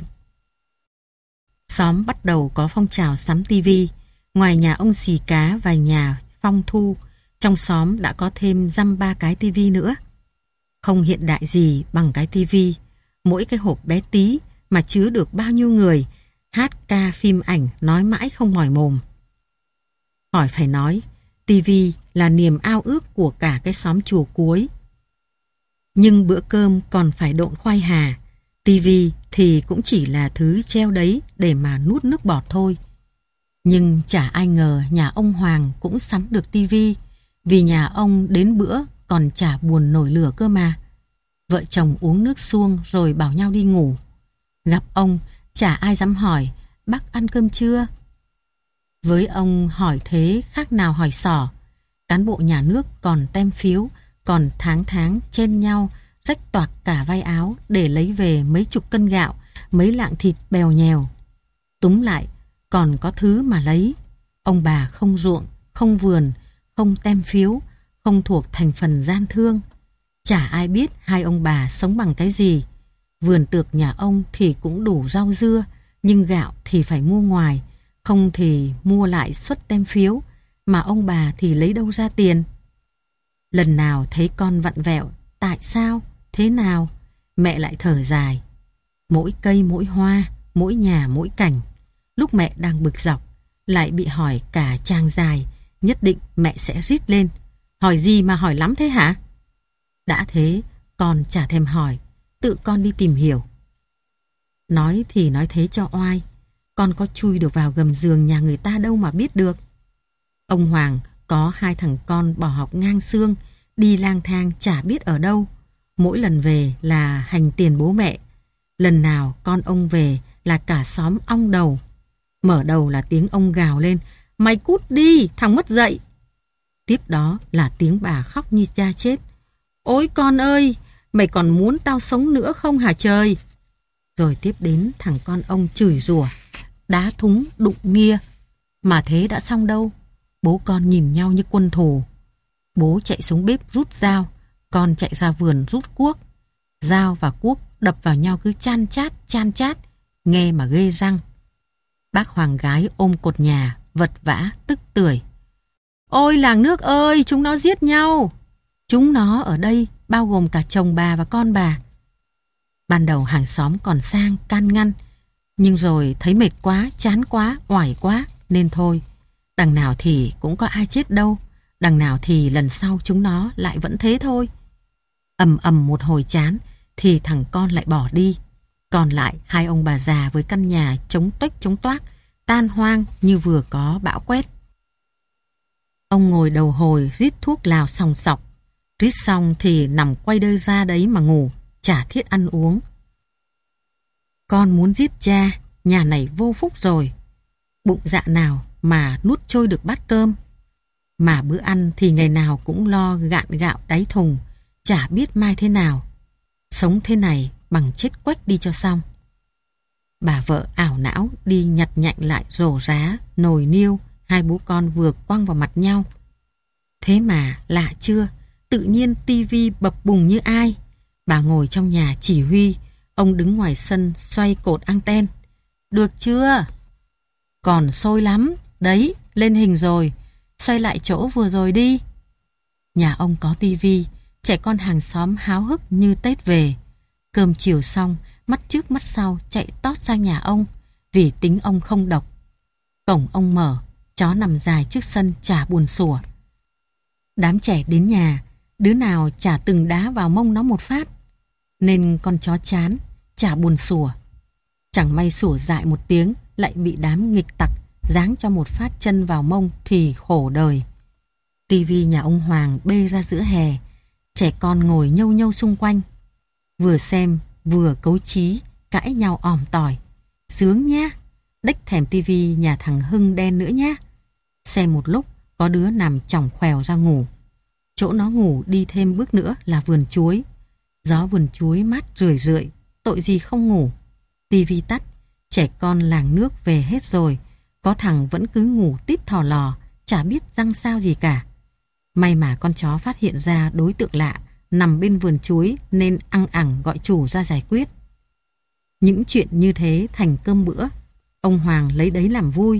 Xóm bắt đầu có phong trào sắm tivi. Ngoài nhà ông Xì Cá và nhà Phong Thu, trong xóm đã có thêm dăm ba cái tivi nữa. Không hiện đại gì bằng cái tivi. Mỗi cái hộp bé tí mà chứa được bao nhiêu người, hát ca phim ảnh nói mãi không mỏi mồm. Hỏi phải nói, tivi là niềm ao ước của cả cái xóm chùa cuối. Nhưng bữa cơm còn phải độn khoai hà, tivi thì cũng chỉ là thứ treo đấy để mà nuốt nước bọt thôi. Nhưng chả ai ngờ nhà ông Hoàng cũng sắm được tivi, vì nhà ông đến bữa còn chả buồn nổi lửa cơ mà. Vợ chồng uống nước suông rồi bảo nhau đi ngủ. Gặp ông, chả ai dám hỏi, bác ăn cơm chưa? Với ông hỏi thế khác nào hỏi sỏ. Cán bộ nhà nước còn tem phiếu, còn tháng tháng chen nhau, rách toạc cả vai áo để lấy về mấy chục cân gạo, mấy lạng thịt bèo nhèo. Túm lại, còn có thứ mà lấy. Ông bà không ruộng, không vườn, không tem phiếu, không thuộc thành phần gian thương. Chả ai biết hai ông bà sống bằng cái gì. Vườn tược nhà ông thì cũng đủ rau dưa, nhưng gạo thì phải mua ngoài, không thì mua lại suất tem phiếu, mà ông bà thì lấy đâu ra tiền. Lần nào thấy con vặn vẹo, tại sao, thế nào, mẹ lại thở dài. Mỗi cây mỗi hoa, mỗi nhà mỗi cảnh. Lúc mẹ đang bực dọc, lại bị hỏi cả trang dài, nhất định mẹ sẽ rít lên. Hỏi gì mà hỏi lắm thế hả? Đã thế, con chả thèm hỏi, tự con đi tìm hiểu. Nói thì nói thế cho oai, con có chui được vào gầm giường nhà người ta đâu mà biết được. Ông Hoàng có hai thằng con bỏ học ngang xương, đi lang thang chả biết ở đâu. Mỗi lần về là hành tiền bố mẹ. Lần nào con ông về là cả xóm ong đầu. Mở đầu là tiếng ông gào lên, mày cút đi, thằng mất dạy. Tiếp đó là tiếng bà khóc như cha chết. Ôi con ơi, mày còn muốn tao sống nữa không hả trời? Rồi tiếp đến thằng con ông chửi rủa, đá thúng đụng nia. Mà thế đã xong đâu. Bố con nhìn nhau như quân thù. Bố chạy xuống bếp rút dao, con chạy ra vườn rút cuốc. Dao và cuốc đập vào nhau cứ chan chát, chan chát, nghe mà ghê răng. Bác Hoàng gái ôm cột nhà, vật vã, tức tưởi. Ôi làng nước ơi, chúng nó giết nhau. Chúng nó ở đây bao gồm cả chồng bà và con bà. Ban đầu hàng xóm còn sang can ngăn, nhưng rồi thấy mệt quá, chán quá, oải quá, nên thôi. Đằng nào thì cũng có ai chết đâu, Đằng nào thì lần sau chúng nó lại vẫn thế thôi. Ầm ầm một hồi chán thì thằng con lại bỏ đi. Còn lại hai ông bà già với căn nhà chống tuếch chống toác, tan hoang như vừa có bão quét. Ông ngồi đầu hồi rít thuốc lào sòng sọc. Rít xong thì nằm quay đơ ra đấy mà ngủ, chả thiết ăn uống. Con muốn giết cha, nhà này vô phúc rồi. Bụng dạ nào mà nuốt trôi được bát cơm. Mà bữa ăn thì ngày nào cũng lo gạn gạo đáy thùng, chả biết mai thế nào. Sống thế này bằng chết quách đi cho xong. Bà vợ ảo não đi nhặt nhạnh lại rổ rá, nồi niêu, hai bố con vừa quăng vào mặt nhau. Thế mà lạ chưa, tự nhiên tivi bập bùng như ai. Bà ngồi trong nhà chỉ huy, ông đứng ngoài sân xoay cột anten. Được chưa? Còn sôi lắm, đấy, lên hình rồi, xoay lại chỗ vừa rồi đi. Nhà ông có tivi, trẻ con hàng xóm háo hức như Tết về. Cơm chiều xong, mắt trước mắt sau chạy tót sang nhà ông, vì tính ông không độc. Cổng ông mở, chó nằm dài trước sân chả buồn sủa. Đám trẻ đến nhà, đứa nào chả từng đá vào mông nó một phát, nên con chó chán, chả buồn sủa. Chẳng may sủa dại một tiếng, lại bị đám nghịch tặc giáng cho một phát chân vào mông thì khổ đời. Tivi nhà ông Hoàng bê ra giữa hè, trẻ con ngồi nhâu nhâu xung quanh, vừa xem vừa cấu chí, cãi nhau òm tỏi. Sướng nhá, đếch thèm tivi nhà thằng Hưng đen nữa nhá. Xem một lúc, có đứa nằm chỏng khoèo ra ngủ. Chỗ nó ngủ đi thêm bước nữa là vườn chuối. Gió vườn chuối mát rười rượi, tội gì không ngủ. Tivi tắt, trẻ con làng nước về hết rồi. Có thằng vẫn cứ ngủ tít thò lò, chả biết răng sao gì cả. May mà con chó phát hiện ra đối tượng lạ nằm bên vườn chuối nên ăng ẳng gọi chủ ra giải quyết. Những chuyện như thế thành cơm bữa. Ông Hoàng lấy đấy làm vui.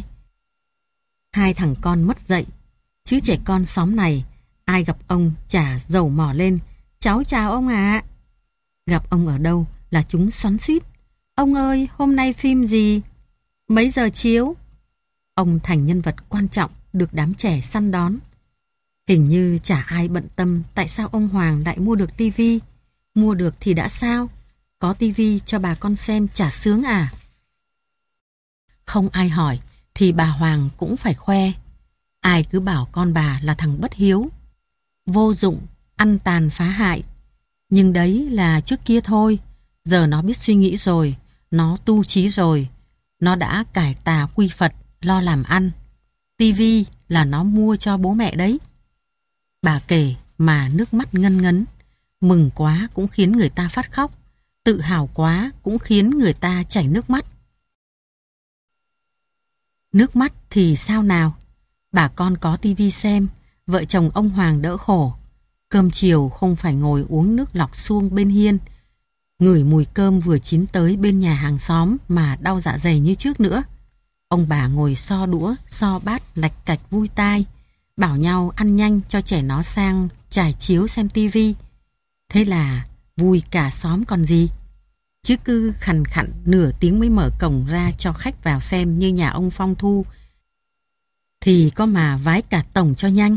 Hai thằng con mất dậy, chứ trẻ con xóm này ai gặp ông chả dầu mỏ lên. Cháu chào ông ạ. À. Gặp ông ở đâu là chúng xoắn xuýt. Ông ơi, hôm nay phim gì? Mấy giờ chiếu? Ông thành nhân vật quan trọng được đám trẻ săn đón. Hình như chả ai bận tâm tại sao ông Hoàng lại mua được tivi. Mua được thì đã sao? Có tivi cho bà con xem chả sướng à? Không ai hỏi thì bà Hoàng cũng phải khoe. Ai cứ bảo con bà là thằng bất hiếu, vô dụng, ăn tàn phá hại. Nhưng đấy là trước kia thôi. Giờ nó biết suy nghĩ rồi, nó tu trí rồi. Nó đã cải tà quy Phật, lo làm ăn. Tivi là nó mua cho bố mẹ đấy. Bà kể mà nước mắt ngân ngấn. Mừng quá cũng khiến người ta phát khóc. Tự hào quá cũng khiến người ta chảy nước mắt. Nước mắt thì sao nào? Bà con có tivi xem, vợ chồng ông Hoàng đỡ khổ. Cơm chiều không phải ngồi uống nước lọc suông bên hiên, ngửi mùi cơm vừa chín tới bên nhà hàng xóm mà đau dạ dày như trước nữa. Ông bà ngồi so đũa, so bát lạch cạch vui tai, bảo nhau ăn nhanh cho trẻ nó sang trải chiếu xem tivi. Thế là vui cả xóm còn gì. Chứ cứ khằn khặn nửa tiếng mới mở cổng ra cho khách vào xem như nhà ông Phong Thu thì có mà vái cả tổng cho nhanh.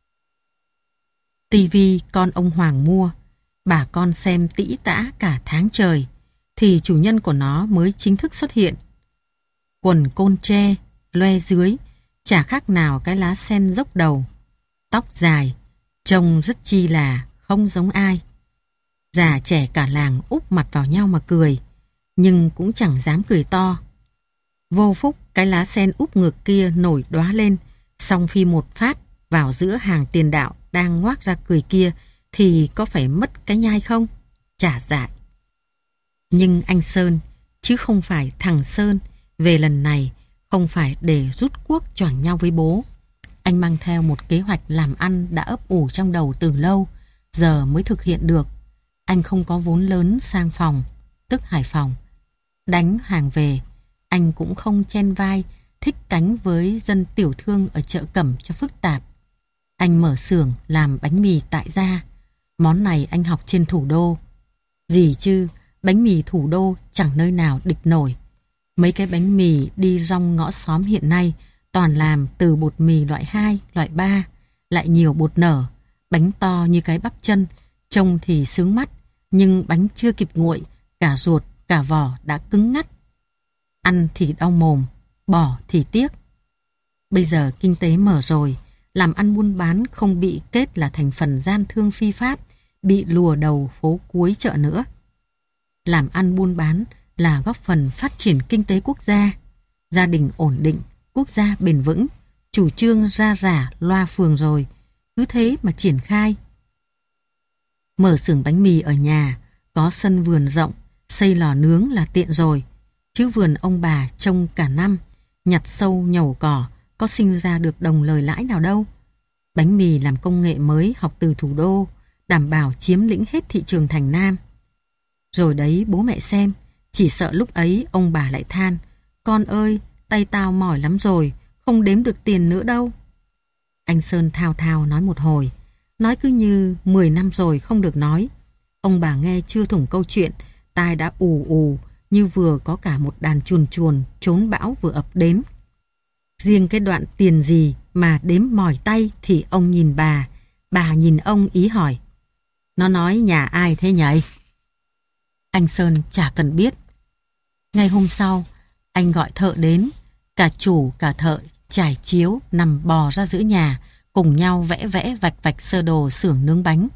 Tivi con ông Hoàng mua, bà con xem tĩ tã cả tháng trời, thì chủ nhân của nó mới chính thức xuất hiện. Quần côn tre, loe dưới, chả khác nào cái lá sen dốc đầu. Tóc dài, trông rất chi là không giống ai. Già trẻ cả làng úp mặt vào nhau mà cười, nhưng cũng chẳng dám cười to. Vô phúc cái lá sen úp ngược kia nổi đóa lên, xong phi một phát vào giữa hàng tiền đạo đang ngoác ra cười kia thì có phải mất cái nhai không? Chả dại. Nhưng anh Sơn, chứ không phải thằng Sơn, về lần này không phải để rút cuốc choảng nhau với bố. Anh mang theo một kế hoạch làm ăn đã ấp ủ trong đầu từ lâu, giờ mới thực hiện được. Anh không có vốn lớn sang phòng, tức Hải Phòng. Đánh hàng về, anh cũng không chen vai, thích cánh với dân tiểu thương ở chợ Cẩm cho phức tạp. Anh mở xưởng làm bánh mì tại gia. Món này anh học trên thủ đô. Gì chứ, bánh mì thủ đô chẳng nơi nào địch nổi. Mấy cái bánh mì đi rong ngõ xóm hiện nay toàn làm từ bột mì loại hai, loại ba, lại nhiều bột nở, bánh to như cái bắp chân, trông thì sướng mắt, nhưng bánh chưa kịp nguội, cả ruột, cả vỏ đã cứng ngắt. Ăn thì đau mồm, bỏ thì tiếc. Bây giờ kinh tế mở rồi, làm ăn buôn bán không bị kết là thành phần gian thương phi pháp, bị lùa đầu phố cuối chợ nữa. Làm ăn buôn bán là góp phần phát triển kinh tế quốc gia, gia đình ổn định, quốc gia bền vững, chủ trương ra rả loa phường rồi, cứ thế mà triển khai. Mở xưởng bánh mì ở nhà, có sân vườn rộng, xây lò nướng là tiện rồi, chứ vườn ông bà trông cả năm, nhặt sâu nhổ cỏ, có sinh ra được đồng lời lãi nào đâu. Bánh mì làm công nghệ mới học từ thủ đô, đảm bảo chiếm lĩnh hết thị trường thành Nam. Rồi đấy bố mẹ xem, chỉ sợ lúc ấy ông bà lại than, con ơi, tay tao mỏi lắm rồi, không đếm được tiền nữa đâu. Anh Sơn thao thao nói một hồi, nói cứ như mười năm rồi không được nói. Ông bà nghe chưa thủng câu chuyện, tai đã ù ù, như vừa có cả một đàn chuồn chuồn trốn bão vừa ập đến. Riêng cái đoạn tiền gì mà đếm mỏi tay thì ông nhìn bà, bà nhìn ông ý hỏi, nó nói nhà ai thế nhỉ? Anh Sơn chả cần biết. Ngay hôm sau, anh gọi thợ đến, cả chủ cả thợ trải chiếu nằm bò ra giữa nhà, cùng nhau vẽ vẽ vạch vạch sơ đồ xưởng nướng bánh.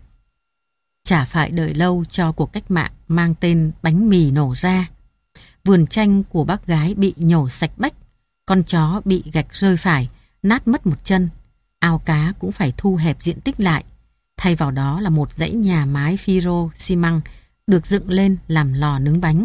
Chả phải đợi lâu cho cuộc cách mạng mang tên bánh mì nổ ra. Vườn chanh của bác gái bị nhổ sạch bách, con chó bị gạch rơi phải, nát mất một chân, ao cá cũng phải thu hẹp diện tích lại. Thay vào đó là một dãy nhà mái phiro xi măng được dựng lên làm lò nướng bánh.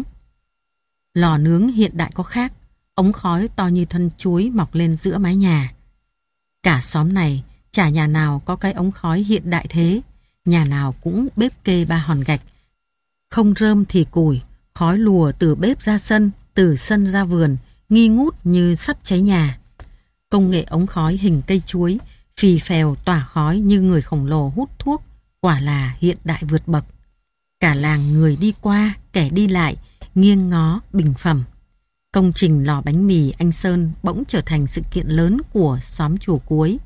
Lò nướng hiện đại có khác, ống khói to như thân chuối mọc lên giữa mái nhà. Cả xóm này chả nhà nào có cái ống khói hiện đại thế, nhà nào cũng bếp kê ba hòn gạch. Không rơm thì củi, khói lùa từ bếp ra sân, từ sân ra vườn, nghi ngút như sắp cháy nhà. Công nghệ ống khói hình cây chuối, phì phèo tỏa khói như người khổng lồ hút thuốc, quả là hiện đại vượt bậc. Cả làng người đi qua, kẻ đi lại, nghiêng ngó, bình phẩm. Công trình lò bánh mì anh Sơn bỗng trở thành sự kiện lớn của xóm chùa cuối.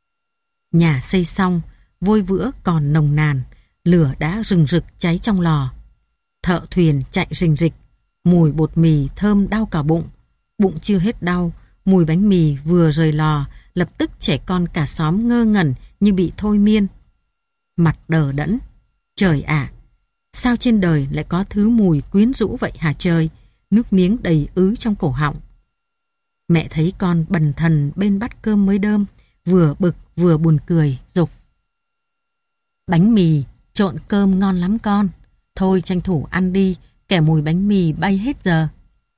Nhà xây xong, vôi vữa còn nồng nàn, lửa đã rừng rực cháy trong lò. Thợ thuyền chạy rình rịch, mùi bột mì thơm đau cả bụng. Bụng chưa hết đau, mùi bánh mì vừa rời lò, lập tức trẻ con cả xóm ngơ ngẩn như bị thôi miên. Mặt đờ đẫn, trời ạ, sao trên đời lại có thứ mùi quyến rũ vậy hả trời? Nước miếng đầy ứ trong cổ họng. Mẹ thấy con bần thần bên bát cơm mới đơm, vừa bực vừa buồn cười, giục. Bánh mì trộn cơm ngon lắm con. Thôi tranh thủ ăn đi, kẻ mùi bánh mì bay hết giờ.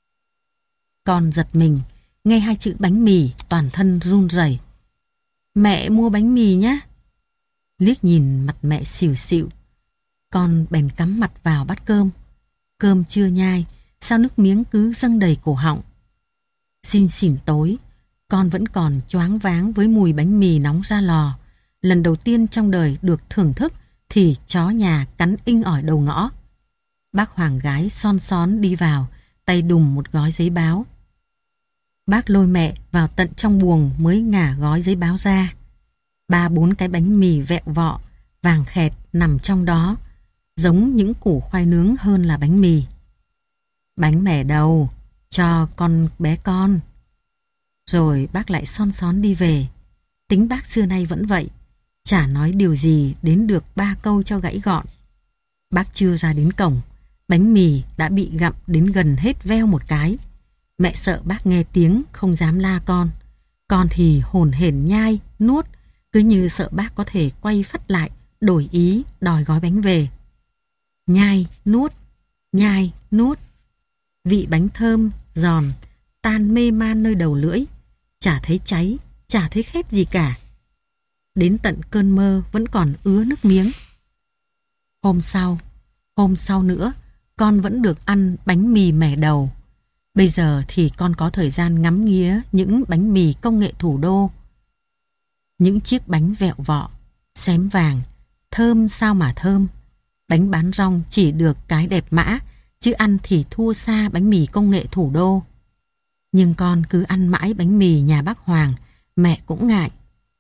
Con giật mình, nghe hai chữ bánh mì toàn thân run rẩy. Mẹ mua bánh mì nhá. Liếc nhìn mặt mẹ xỉu xịu, con bèn cắm mặt vào bát cơm. Cơm chưa nhai, sao nước miếng cứ dâng đầy cổ họng. Xin xỉn tối, con vẫn còn choáng váng với mùi bánh mì nóng ra lò. Lần đầu tiên trong đời được thưởng thức thì chó nhà cắn inh ỏi đầu ngõ. Bác Hoàng gái son xón đi vào, tay đùm một gói giấy báo. Bác lôi mẹ vào tận trong buồng mới ngả gói giấy báo ra. Ba bốn cái bánh mì vẹo vọ, vàng khẹt nằm trong đó, giống những củ khoai nướng hơn là bánh mì. Bánh mẻ đầu, cho con bé con. Rồi bác lại son xón đi về. Tính bác xưa nay vẫn vậy, chả nói điều gì đến được ba câu cho gãy gọn. Bác chưa ra đến cổng, bánh mì đã bị gặm đến gần hết veo một cái. Mẹ sợ bác nghe tiếng không dám la con. Con thì hồn hển nhai, nuốt, cứ như sợ bác có thể quay phắt lại, đổi ý, đòi gói bánh về. Nhai, nuốt, nhai, nuốt. Vị bánh thơm, giòn, tan mê man nơi đầu lưỡi. Chả thấy cháy, chả thấy khét gì cả. Đến tận cơn mơ vẫn còn ứa nước miếng. Hôm sau, hôm sau nữa, con vẫn được ăn bánh mì mẻ đầu. Bây giờ thì con có thời gian ngắm nghía những bánh mì công nghệ thủ đô. Những chiếc bánh vẹo vọ, xém vàng, thơm sao mà thơm. Bánh bán rong chỉ được cái đẹp mã, chứ ăn thì thua xa bánh mì công nghệ thủ đô. Nhưng con cứ ăn mãi bánh mì nhà bác Hoàng, mẹ cũng ngại.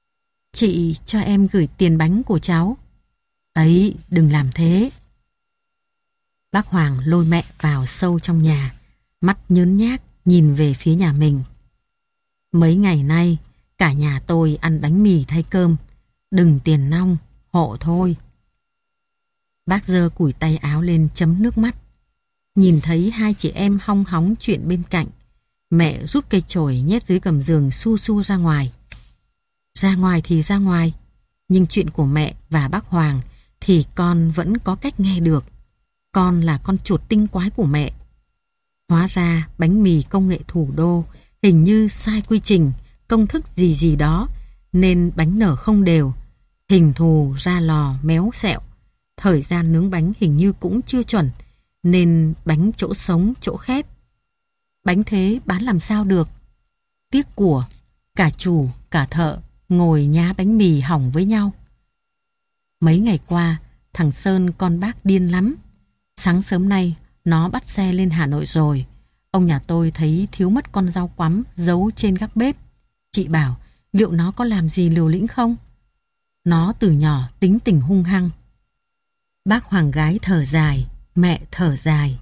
Chị cho em gửi tiền bánh của cháu. Ấy, đừng làm thế. Bác Hoàng lôi mẹ vào sâu trong nhà, mắt nhớn nhác nhìn về phía nhà mình. Mấy ngày nay, cả nhà tôi ăn bánh mì thay cơm. Đừng tiền nong, hộ thôi. Bác giơ cùi tay áo lên chấm nước mắt. Nhìn thấy hai chị em hong hóng chuyện bên cạnh, mẹ rút cây chổi nhét dưới gầm giường su su ra ngoài. Ra ngoài thì ra ngoài, nhưng chuyện của mẹ và bác Hoàng thì con vẫn có cách nghe được. Con là con chuột tinh quái của mẹ. Hóa ra bánh mì công nghệ thủ đô hình như sai quy trình, công thức gì gì đó, nên bánh nở không đều, hình thù ra lò méo xẹo. Thời gian nướng bánh hình như cũng chưa chuẩn, nên bánh chỗ sống chỗ khét. Bánh thế bán làm sao được? Tiếc của, cả chủ, cả thợ ngồi nhá bánh mì hỏng với nhau. Mấy ngày qua, thằng Sơn con bác điên lắm. Sáng sớm nay, nó bắt xe lên Hà Nội rồi. Ông nhà tôi thấy thiếu mất con rau quắm giấu trên gác bếp. Chị bảo, liệu nó có làm gì liều lĩnh không? Nó từ nhỏ tính tình hung hăng. Bác Hoàng gái thở dài, mẹ thở dài.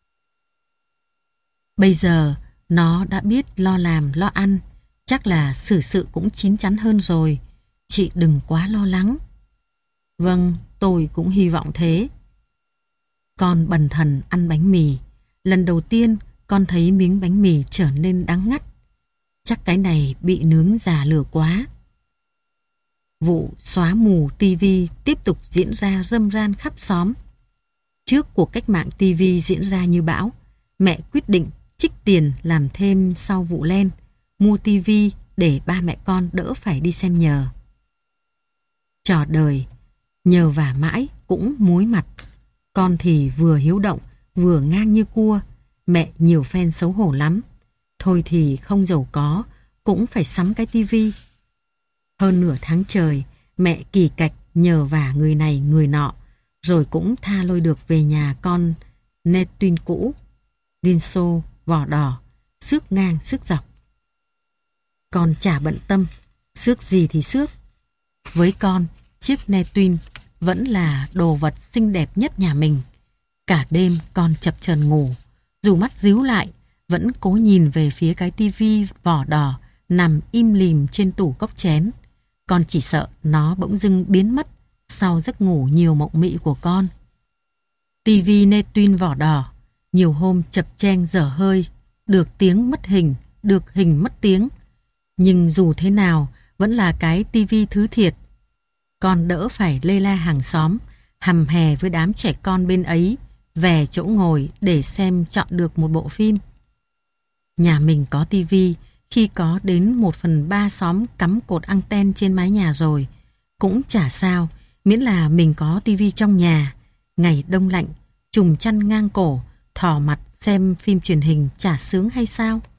Bây giờ, nó đã biết lo làm, lo ăn. Chắc là xử sự cũng chín chắn hơn rồi. Chị đừng quá lo lắng. Vâng, tôi cũng hy vọng thế. Con bần thần ăn bánh mì. Lần đầu tiên con thấy miếng bánh mì trở nên đắng ngắt. Chắc cái này bị nướng già lửa quá. Vụ xóa mù tivi tiếp tục diễn ra râm ran khắp xóm. Trước cuộc cách mạng tivi diễn ra như bão, mẹ quyết định trích tiền làm thêm sau vụ len, mua tivi để ba mẹ con đỡ phải đi xem nhờ. Trò đời, nhờ vả mãi cũng muối mặt. Con thì vừa hiếu động, vừa ngang như cua. Mẹ nhiều fan xấu hổ lắm. Thôi thì không giàu có, cũng phải sắm cái tivi. Hơn nửa tháng trời, mẹ kỳ cạch nhờ vả người này người nọ, rồi cũng tha lôi được về nhà con Netwin cũ, Liên Xô, vỏ đỏ, xước ngang xước dọc. Con chả bận tâm, xước gì thì xước. Với con, chiếc Netwin vẫn là đồ vật xinh đẹp nhất nhà mình. Cả đêm con chập chờn ngủ, dù mắt díu lại, vẫn cố nhìn về phía cái tivi vỏ đỏ nằm im lìm trên tủ cốc chén. Con chỉ sợ nó bỗng dưng biến mất sau giấc ngủ nhiều mộng mị của con. Tivi Netwin vỏ đỏ, nhiều hôm chập cheng dở hơi, được tiếng mất hình, được hình mất tiếng. Nhưng dù thế nào, vẫn là cái tivi thứ thiệt. Con đỡ phải lê la hàng xóm, hầm hè với đám trẻ con bên ấy, về chỗ ngồi để xem chọn được một bộ phim. Nhà mình có tivi khi có đến một phần ba xóm cắm cột anten trên mái nhà rồi. Cũng chả sao, miễn là mình có tivi trong nhà. Ngày đông lạnh, trùm chăn ngang cổ, thò mặt xem phim truyền hình chả sướng hay sao?